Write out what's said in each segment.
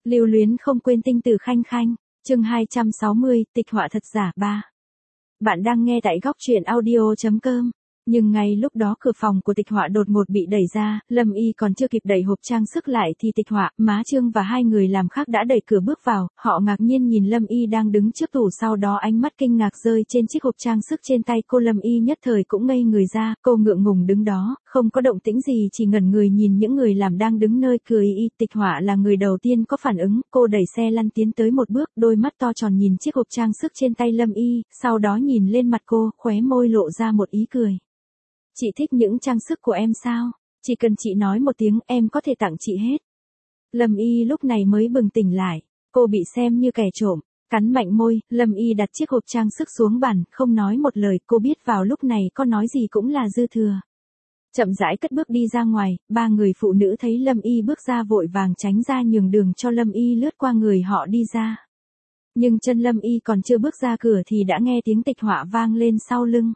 Lưu luyến không quên tinh tử khanh khanh, chương 260, tịch họa thật giả 3. Bạn đang nghe tại góc truyện audio.com. Nhưng ngay lúc đó cửa phòng của tịch họa đột ngột bị đẩy ra, Lâm Y còn chưa kịp đẩy hộp trang sức lại thì tịch họa, Má Trương và hai người làm khác đã đẩy cửa bước vào, họ ngạc nhiên nhìn Lâm Y đang đứng trước tủ, sau đó ánh mắt kinh ngạc rơi trên chiếc hộp trang sức trên tay cô. Lâm Y nhất thời cũng ngây người ra, cô ngượng ngùng đứng đó, không có động tĩnh gì, chỉ ngẩn người nhìn những người làm đang đứng nơi cười y. Tịch họa là người đầu tiên có phản ứng, cô đẩy xe lăn tiến tới một bước, đôi mắt to tròn nhìn chiếc hộp trang sức trên tay Lâm Y, sau đó nhìn lên mặt cô, khóe môi lộ ra một ý cười. Chị thích những trang sức của em sao? Chỉ cần chị nói một tiếng em có thể tặng chị hết. Lâm Y lúc này mới bừng tỉnh lại, cô bị xem như kẻ trộm, cắn mạnh môi, Lâm Y đặt chiếc hộp trang sức xuống bàn, không nói một lời, cô biết vào lúc này có nói gì cũng là dư thừa. Chậm rãi cất bước đi ra ngoài, ba người phụ nữ thấy Lâm Y bước ra vội vàng tránh ra nhường đường cho Lâm Y lướt qua người họ đi ra. Nhưng chân Lâm Y còn chưa bước ra cửa thì đã nghe tiếng tịch họa vang lên sau lưng.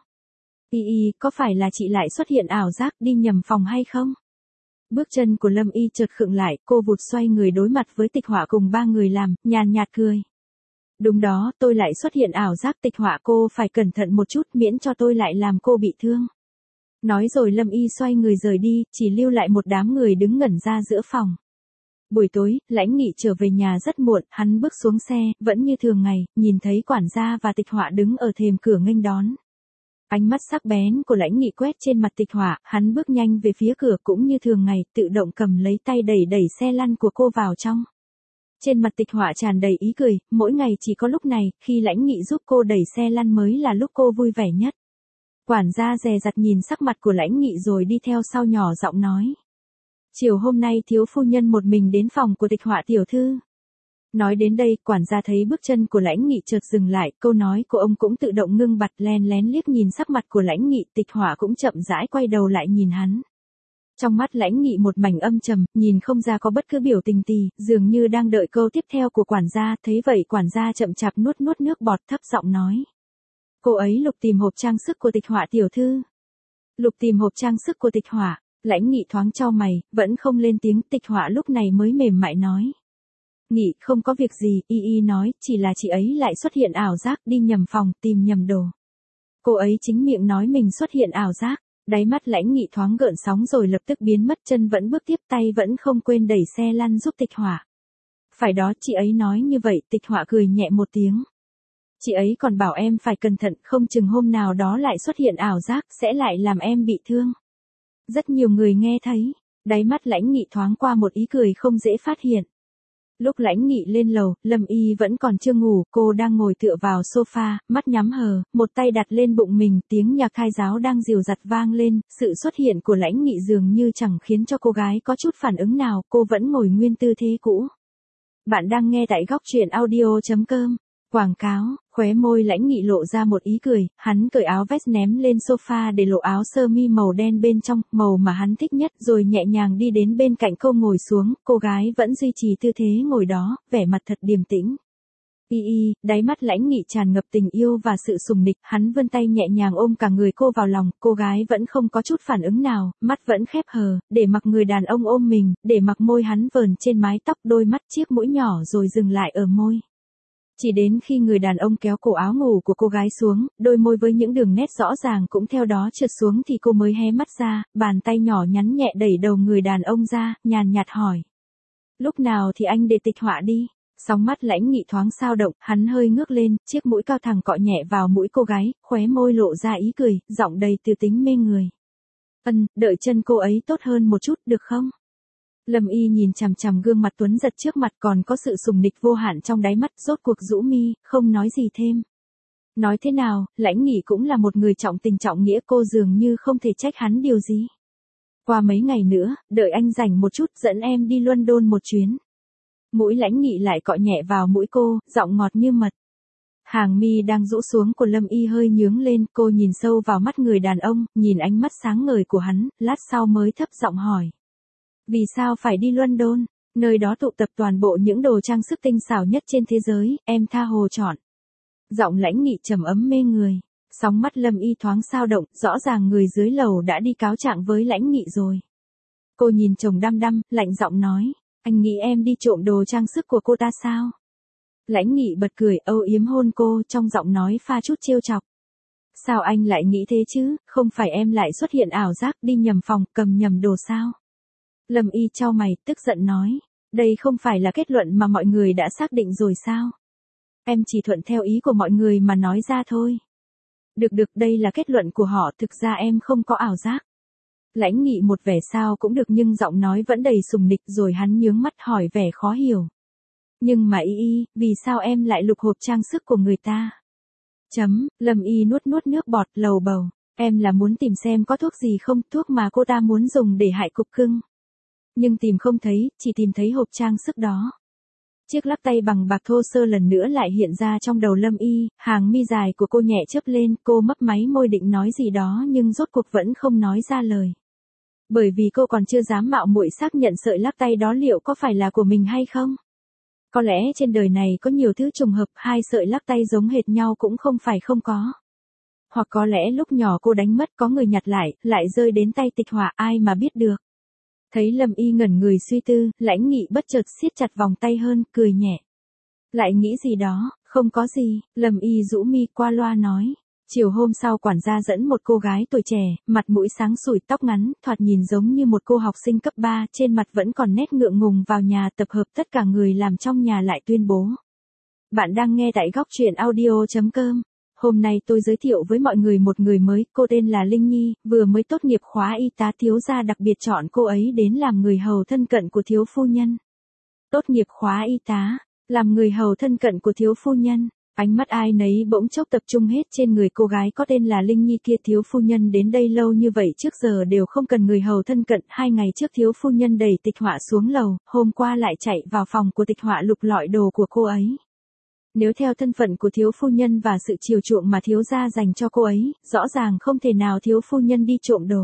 Y, có phải là chị lại xuất hiện ảo giác đi nhầm phòng hay không? Bước chân của Lâm Y chợt khựng lại, cô vụt xoay người đối mặt với tịch họa cùng ba người làm, nhàn nhạt cười. Đúng đó, tôi lại xuất hiện ảo giác. Tịch họa, cô phải cẩn thận một chút miễn cho tôi lại làm cô bị thương. Nói rồi Lâm Y xoay người rời đi, chỉ lưu lại một đám người đứng ngẩn ra giữa phòng. Buổi tối, Lãnh Nghị trở về nhà rất muộn, hắn bước xuống xe, vẫn như thường ngày, nhìn thấy quản gia và tịch họa đứng ở thềm cửa nghênh đón. Ánh mắt sắc bén của Lãnh Nghị quét trên mặt tịch họa, hắn bước nhanh về phía cửa cũng như thường ngày, tự động cầm lấy tay đẩy xe lăn của cô vào trong. Trên mặt tịch họa tràn đầy ý cười, mỗi ngày chỉ có lúc này, khi Lãnh Nghị giúp cô đẩy xe lăn mới là lúc cô vui vẻ nhất. Quản gia dè dặt nhìn sắc mặt của Lãnh Nghị rồi đi theo sau nhỏ giọng nói. Chiều hôm nay thiếu phu nhân một mình đến phòng của tịch họa tiểu thư. Nói đến đây, quản gia thấy bước chân của Lãnh Nghị chợt dừng lại, câu nói của ông cũng tự động ngưng bặt, len lén liếc nhìn sắc mặt của Lãnh Nghị, tịch họa cũng chậm rãi quay đầu lại nhìn hắn. Trong mắt Lãnh Nghị một mảnh âm trầm, nhìn không ra có bất cứ biểu tình gì, dường như đang đợi câu tiếp theo của quản gia, thấy vậy quản gia chậm chạp nuốt nước bọt, thấp giọng nói. Cô ấy lục tìm hộp trang sức của tịch họa tiểu thư. Lục tìm hộp trang sức của tịch họa, Lãnh Nghị thoáng chau mày, vẫn không lên tiếng. Tịch họa lúc này mới mềm mại nói. Nghị, không có việc gì, y nói, chỉ là chị ấy lại xuất hiện ảo giác, đi nhầm phòng, tìm nhầm đồ. Cô ấy chính miệng nói mình xuất hiện ảo giác, đáy mắt Lãnh Nghị thoáng gợn sóng rồi lập tức biến mất, chân vẫn bước tiếp, tay vẫn không quên đẩy xe lăn giúp tịch họa. Phải đó, chị ấy nói như vậy. Tịch họa cười nhẹ một tiếng. Chị ấy còn bảo em phải cẩn thận, không chừng hôm nào đó lại xuất hiện ảo giác, sẽ lại làm em bị thương. Rất nhiều người nghe thấy, đáy mắt Lãnh Nghị thoáng qua một ý cười không dễ phát hiện. Lúc Lãnh Nghị lên lầu, Lâm Y vẫn còn chưa ngủ, cô đang ngồi tựa vào sofa, mắt nhắm hờ, một tay đặt lên bụng mình, tiếng nhạc khai giáo đang dìu dặt vang lên, sự xuất hiện của Lãnh Nghị dường như chẳng khiến cho cô gái có chút phản ứng nào, cô vẫn ngồi nguyên tư thế cũ. Bạn đang nghe tại góc truyện audio.com. Quảng cáo, khóe môi Lãnh Nghị lộ ra một ý cười, hắn cởi áo vest ném lên sofa để lộ áo sơ mi màu đen bên trong, màu mà hắn thích nhất, rồi nhẹ nhàng đi đến bên cạnh cô ngồi xuống, cô gái vẫn duy trì tư thế ngồi đó, vẻ mặt thật điềm tĩnh. Đáy mắt Lãnh Nghị tràn ngập tình yêu và sự sùng nịch, hắn vươn tay nhẹ nhàng ôm cả người cô vào lòng, cô gái vẫn không có chút phản ứng nào, mắt vẫn khép hờ, để mặc người đàn ông ôm mình, để mặc môi hắn vờn trên mái tóc, đôi mắt chiếc mũi nhỏ rồi dừng lại ở môi. Chỉ đến khi người đàn ông kéo cổ áo ngủ của cô gái xuống, đôi môi với những đường nét rõ ràng cũng theo đó trượt xuống thì cô mới hé mắt ra, bàn tay nhỏ nhắn nhẹ đẩy đầu người đàn ông ra, nhàn nhạt hỏi. Lúc nào thì anh để tịch họa đi? Sóng mắt Lãnh Nghị thoáng sao động, hắn hơi ngước lên, chiếc mũi cao thẳng cọ nhẹ vào mũi cô gái, khóe môi lộ ra ý cười, giọng đầy tư tính mê người. Đợi chân cô ấy tốt hơn một chút được không? Lâm Y nhìn chằm chằm gương mặt tuấn giật trước mặt, còn có sự sùng nịch vô hạn trong đáy mắt, rốt cuộc rũ mi, không nói gì thêm. Nói thế nào, Lãnh Nghị cũng là một người trọng tình trọng nghĩa, cô dường như không thể trách hắn điều gì. Qua mấy ngày nữa, đợi anh rảnh một chút dẫn em đi London một chuyến. Mũi Lãnh Nghị lại cọ nhẹ vào mũi cô, giọng ngọt như mật. Hàng mi đang rũ xuống của Lâm Y hơi nhướng lên, cô nhìn sâu vào mắt người đàn ông, nhìn ánh mắt sáng ngời của hắn, lát sau mới thấp giọng hỏi. Vì sao phải đi London? Nơi đó tụ tập toàn bộ những đồ trang sức tinh xảo nhất trên thế giới, em tha hồ chọn. Giọng Lãnh Nghị trầm ấm mê người. Sóng mắt Lâm Y thoáng sao động, rõ ràng người dưới lầu đã đi cáo trạng với Lãnh Nghị rồi. Cô nhìn chồng đăm đăm, lạnh giọng nói. Anh nghĩ em đi trộm đồ trang sức của cô ta sao? Lãnh Nghị bật cười âu yếm hôn cô, trong giọng nói pha chút trêu chọc. Sao anh lại nghĩ thế chứ, không phải em lại xuất hiện ảo giác đi nhầm phòng, cầm nhầm đồ sao? Lâm Y chau mày, tức giận nói. Đây không phải là kết luận mà mọi người đã xác định rồi sao? Em chỉ thuận theo ý của mọi người mà nói ra thôi. Được, đây là kết luận của họ, thực ra em không có ảo giác. Lãnh Nghị một vẻ sao cũng được nhưng giọng nói vẫn đầy sùng nịch rồi hắn nhướng mắt hỏi vẻ khó hiểu. Nhưng mà Y, vì sao em lại lục hộp trang sức của người ta? Lâm Y nuốt nước bọt lầu bầu. Em là muốn tìm xem có thuốc gì không, thuốc mà cô ta muốn dùng để hại cục cưng. Nhưng tìm không thấy, chỉ tìm thấy hộp trang sức đó. Chiếc lắc tay bằng bạc thô sơ lần nữa lại hiện ra trong đầu Lâm Y, hàng mi dài của cô nhẹ chớp lên, cô mấp máy môi định nói gì đó nhưng rốt cuộc vẫn không nói ra lời. Bởi vì cô còn chưa dám mạo muội xác nhận sợi lắc tay đó liệu có phải là của mình hay không. Có lẽ trên đời này có nhiều thứ trùng hợp, hai sợi lắc tay giống hệt nhau cũng không phải không có. Hoặc có lẽ lúc nhỏ cô đánh mất có người nhặt lại rơi đến tay Tịch Họa, ai mà biết được. Thấy Lâm Y ngẩn người suy tư, Lãnh Nghị bất chợt siết chặt vòng tay hơn, cười nhẹ. Lại nghĩ gì đó, không có gì, Lâm Y rũ mi qua loa nói. Chiều hôm sau quản gia dẫn một cô gái tuổi trẻ, mặt mũi sáng sủi tóc ngắn, thoạt nhìn giống như một cô học sinh cấp 3, trên mặt vẫn còn nét ngượng ngùng vào nhà tập hợp tất cả người làm trong nhà lại tuyên bố. Bạn đang nghe tại góc truyện audio.com. Hôm nay tôi giới thiệu với mọi người một người mới, cô tên là Linh Nhi, vừa mới tốt nghiệp khóa y tá, thiếu gia đặc biệt chọn cô ấy đến làm người hầu thân cận của thiếu phu nhân. Tốt nghiệp khóa y tá, làm người hầu thân cận của thiếu phu nhân. Ánh mắt ai nấy bỗng chốc tập trung hết trên người cô gái có tên là Linh Nhi kia. Thiếu phu nhân đến đây lâu như vậy trước giờ đều không cần người hầu thân cận. 2 ngày trước thiếu phu nhân đẩy Tịch Họa xuống lầu, hôm qua lại chạy vào phòng của Tịch Họa lục lọi đồ của cô ấy. Nếu theo thân phận của thiếu phu nhân và sự chiều chuộng mà thiếu gia dành cho cô ấy, rõ ràng không thể nào thiếu phu nhân đi trộm đồ.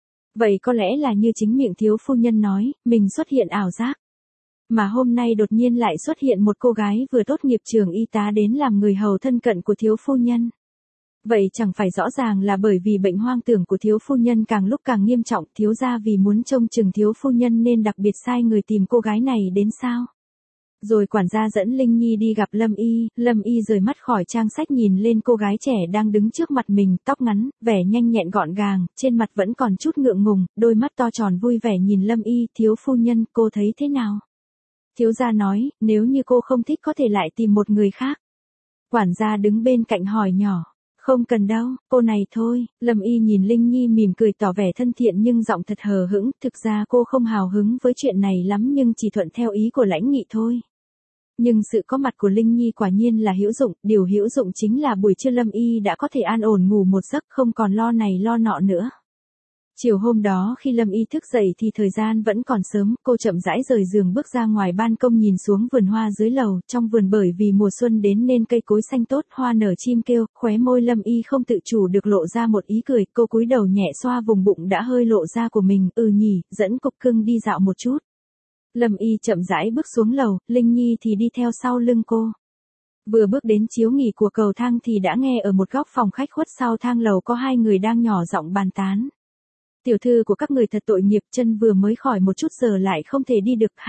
Vậy có lẽ là như chính miệng thiếu phu nhân nói, mình xuất hiện ảo giác. Mà hôm nay đột nhiên lại xuất hiện một cô gái vừa tốt nghiệp trường y tá đến làm người hầu thân cận của thiếu phu nhân. Vậy chẳng phải rõ ràng là bởi vì bệnh hoang tưởng của thiếu phu nhân càng lúc càng nghiêm trọng, thiếu gia vì muốn trông chừng thiếu phu nhân nên đặc biệt sai người tìm cô gái này đến sao? Rồi quản gia dẫn Linh Nhi đi gặp Lâm Y rời mắt khỏi trang sách nhìn lên cô gái trẻ đang đứng trước mặt mình, tóc ngắn, vẻ nhanh nhẹn gọn gàng, trên mặt vẫn còn chút ngượng ngùng, đôi mắt to tròn vui vẻ nhìn Lâm Y, thiếu phu nhân, cô thấy thế nào? Thiếu gia nói, nếu như cô không thích có thể lại tìm một người khác. Quản gia đứng bên cạnh hỏi nhỏ, không cần đâu, cô này thôi. Lâm Y nhìn Linh Nhi mỉm cười tỏ vẻ thân thiện nhưng giọng thật hờ hững, thực ra cô không hào hứng với chuyện này lắm nhưng chỉ thuận theo ý của Lãnh Nghị thôi. Nhưng sự có mặt của Linh Nhi quả nhiên là hữu dụng, điều hữu dụng chính là buổi trưa Lâm Y đã có thể an ổn ngủ một giấc, không còn lo này lo nọ nữa. Chiều hôm đó khi Lâm Y thức dậy thì thời gian vẫn còn sớm, cô chậm rãi rời giường bước ra ngoài ban công nhìn xuống vườn hoa dưới lầu, trong vườn bởi vì mùa xuân đến nên cây cối xanh tốt, hoa nở chim kêu, khóe môi Lâm Y không tự chủ được lộ ra một ý cười, cô cúi đầu nhẹ xoa vùng bụng đã hơi lộ ra của mình, nhỉ, dẫn cục cưng đi dạo một chút. Lâm Y chậm rãi bước xuống lầu, Linh Nhi thì đi theo sau lưng cô. Vừa bước đến chiếu nghỉ của cầu thang thì đã nghe ở một góc phòng khách khuất sau thang lầu có 2 người đang nhỏ giọng bàn tán. Tiểu thư của các người thật tội nghiệp, chân vừa mới khỏi một chút giờ lại không thể đi được.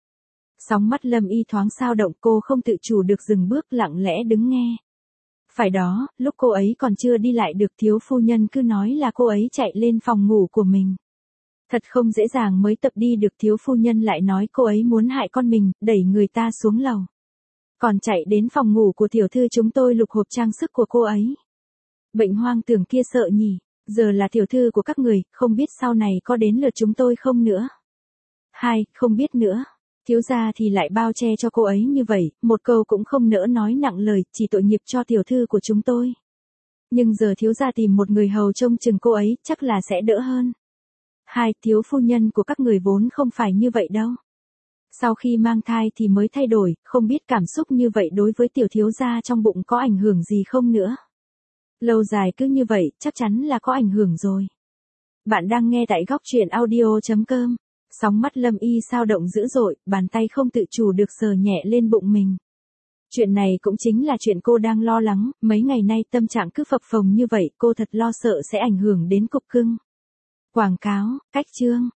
Sóng mắt Lâm Y thoáng sao động, cô không tự chủ được dừng bước lặng lẽ đứng nghe. Phải đó, lúc cô ấy còn chưa đi lại được thiếu phu nhân cứ nói là cô ấy chạy lên phòng ngủ của mình. Thật không dễ dàng mới tập đi được, thiếu phu nhân lại nói cô ấy muốn hại con mình, đẩy người ta xuống lầu. Còn chạy đến phòng ngủ của tiểu thư chúng tôi lục hộp trang sức của cô ấy. Bệnh hoang tưởng kia sợ nhỉ, giờ là tiểu thư của các người, không biết sau này có đến lượt chúng tôi không nữa. Không biết nữa. Thiếu gia thì lại bao che cho cô ấy như vậy, một câu cũng không nỡ nói nặng lời, chỉ tội nghiệp cho tiểu thư của chúng tôi. Nhưng giờ thiếu gia tìm một người hầu trông chừng cô ấy, chắc là sẽ đỡ hơn. Thiếu phu nhân của các người vốn không phải như vậy đâu. Sau khi mang thai thì mới thay đổi, không biết cảm xúc như vậy đối với tiểu thiếu gia trong bụng có ảnh hưởng gì không nữa. Lâu dài cứ như vậy, chắc chắn là có ảnh hưởng rồi. Bạn đang nghe tại góc truyện audio.com. Sóng mắt Lâm Y sao động dữ dội, bàn tay không tự chủ được sờ nhẹ lên bụng mình. Chuyện này cũng chính là chuyện cô đang lo lắng, mấy ngày nay tâm trạng cứ phập phồng như vậy, cô thật lo sợ sẽ ảnh hưởng đến cục cưng. Quảng cáo, cách chương.